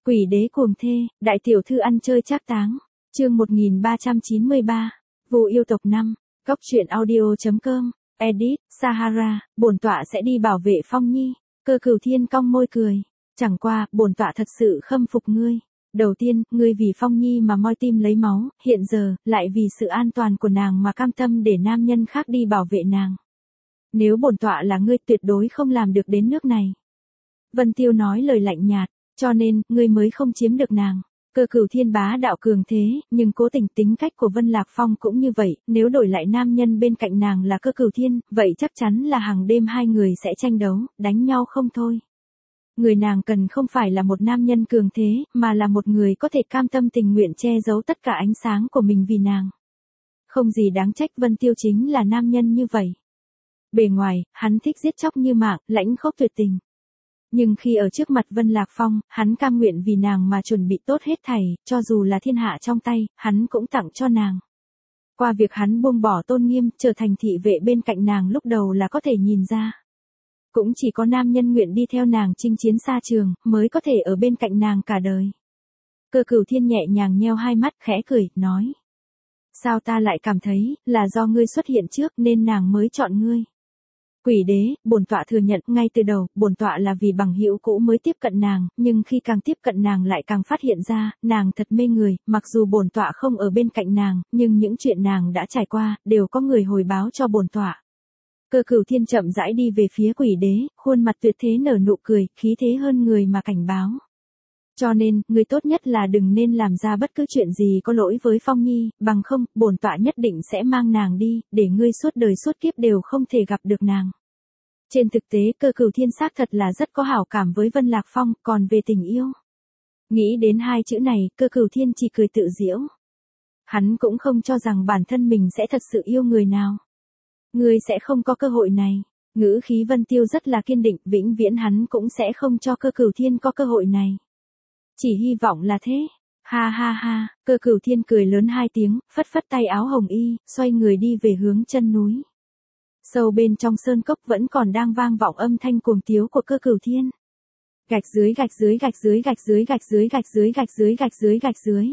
Quỷ đế cuồng thê, đại tiểu thư ăn chơi trác táng. Chương 1393. Vu yêu tộc 5. Góc truyện audio.com. Edit, Sahara, bổn tọa sẽ đi bảo vệ Phong Nhi. Cơ Cửu Thiên cong môi cười. Chẳng qua, bổn tọa thật sự khâm phục ngươi. Đầu tiên, ngươi vì Phong Nhi mà moi tim lấy máu, hiện giờ, lại vì sự an toàn của nàng mà cam tâm để nam nhân khác đi bảo vệ nàng. Nếu bổn tọa là ngươi tuyệt đối không làm được đến nước này. Vân Tiêu nói lời lạnh nhạt, cho nên, ngươi mới không chiếm được nàng. Cơ Cửu Thiên bá đạo cường thế, nhưng cố tình tính cách của Vân Lạc Phong cũng như vậy, nếu đổi lại nam nhân bên cạnh nàng là Cơ Cửu Thiên, vậy chắc chắn là hàng đêm hai người sẽ tranh đấu, đánh nhau không thôi. Người nàng cần không phải là một nam nhân cường thế, mà là một người có thể cam tâm tình nguyện che giấu tất cả ánh sáng của mình vì nàng. Không gì đáng trách Vân Tiêu chính là nam nhân như vậy. Bề ngoài, hắn thích giết chóc như mạng, lãnh khốc tuyệt tình. Nhưng khi ở trước mặt Vân Lạc Phong, hắn cam nguyện vì nàng mà chuẩn bị tốt hết thảy, cho dù là thiên hạ trong tay, hắn cũng tặng cho nàng. Qua việc hắn buông bỏ tôn nghiêm, trở thành thị vệ bên cạnh nàng lúc đầu là có thể nhìn ra. Cũng chỉ có nam nhân nguyện đi theo nàng chinh chiến xa trường, mới có thể ở bên cạnh nàng cả đời. Cơ Cửu Thiên nhẹ nhàng nheo hai mắt, khẽ cười, nói. Sao ta lại cảm thấy, là do ngươi xuất hiện trước nên nàng mới chọn ngươi. Quỷ đế, bổn tọa thừa nhận, ngay từ đầu, bổn tọa là vì bằng hữu cũ mới tiếp cận nàng, nhưng khi càng tiếp cận nàng lại càng phát hiện ra, nàng thật mê người, mặc dù bổn tọa không ở bên cạnh nàng, nhưng những chuyện nàng đã trải qua, đều có người hồi báo cho bổn tọa. Cơ Cửu Thiên chậm rãi đi về phía quỷ đế, khuôn mặt tuyệt thế nở nụ cười, khí thế hơn người mà cảnh báo. Cho nên, người tốt nhất là đừng nên làm ra bất cứ chuyện gì có lỗi với Phong Nhi, bằng không, bổn tọa nhất định sẽ mang nàng đi, để ngươi suốt đời suốt kiếp đều không thể gặp được nàng. Trên thực tế, Cơ Cửu Thiên xác thật là rất có hảo cảm với Vân Lạc Phong, còn về tình yêu. Nghĩ đến hai chữ này, Cơ Cửu Thiên chỉ cười tự giễu. Hắn cũng không cho rằng bản thân mình sẽ thật sự yêu người nào. Ngươi sẽ không có cơ hội này. Ngữ khí Vân Tiêu rất là kiên định, vĩnh viễn hắn cũng sẽ không cho Cơ Cửu Thiên có cơ hội này. Chỉ hy vọng là thế. Ha ha ha, Cơ Cửu Thiên cười lớn hai tiếng, phất phất tay áo hồng y, xoay người đi về hướng chân núi. Sâu bên trong sơn cốc vẫn còn đang vang vọng âm thanh cuồng tiếu của Cơ Cửu Thiên. Gạch dưới gạch dưới gạch dưới gạch dưới gạch dưới gạch dưới gạch dưới gạch dưới gạch dưới.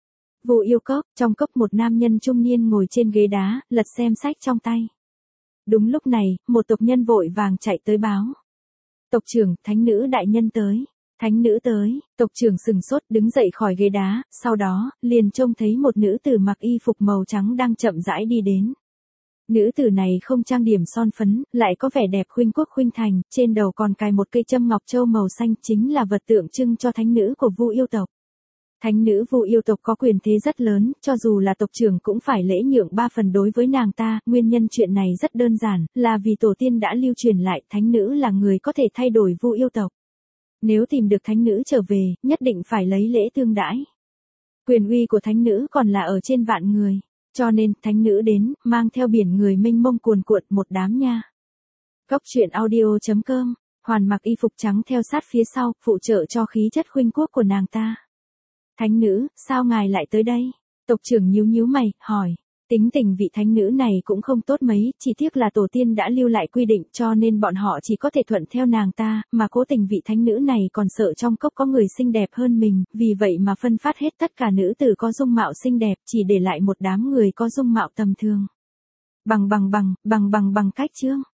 Vu yêu cốc, trong cốc một nam nhân trung niên ngồi trên ghế đá, lật xem sách trong tay. Đúng lúc này, một tộc nhân vội vàng chạy tới báo. Tộc trưởng, thánh nữ đại nhân tới. Thánh nữ tới, tộc trưởng sừng sốt đứng dậy khỏi ghế đá, sau đó, liền trông thấy một nữ tử mặc y phục màu trắng đang chậm rãi đi đến. Nữ tử này không trang điểm son phấn, lại có vẻ đẹp khuynh quốc khuynh thành, trên đầu còn cài một cây châm ngọc châu màu xanh, chính là vật tượng trưng cho thánh nữ của Vu yêu tộc. Thánh nữ Vu yêu tộc có quyền thế rất lớn, cho dù là tộc trưởng cũng phải lễ nhượng 3 phần đối với nàng ta, nguyên nhân chuyện này rất đơn giản, là vì tổ tiên đã lưu truyền lại, thánh nữ là người có thể thay đổi Vu yêu tộc. Nếu tìm được thánh nữ trở về, nhất định phải lấy lễ tương đãi. Quyền uy của thánh nữ còn là ở trên vạn người, cho nên thánh nữ đến, mang theo biển người mênh mông cuồn cuộn một đám nha. Góc truyện audio.com, Hoàn mặc y phục trắng theo sát phía sau, phụ trợ cho khí chất khuynh quốc của nàng ta. Thánh nữ, sao ngài lại tới đây? Tộc trưởng nhíu nhíu mày, hỏi. Tính tình vị thánh nữ này cũng không tốt mấy, chỉ tiếc là tổ tiên đã lưu lại quy định cho nên bọn họ chỉ có thể thuận theo nàng ta, mà cố tình vị thánh nữ này còn sợ trong cốc có người xinh đẹp hơn mình, vì vậy mà phân phát hết tất cả nữ tử có dung mạo xinh đẹp, chỉ để lại một đám người có dung mạo tầm thường. Bằng cách chương.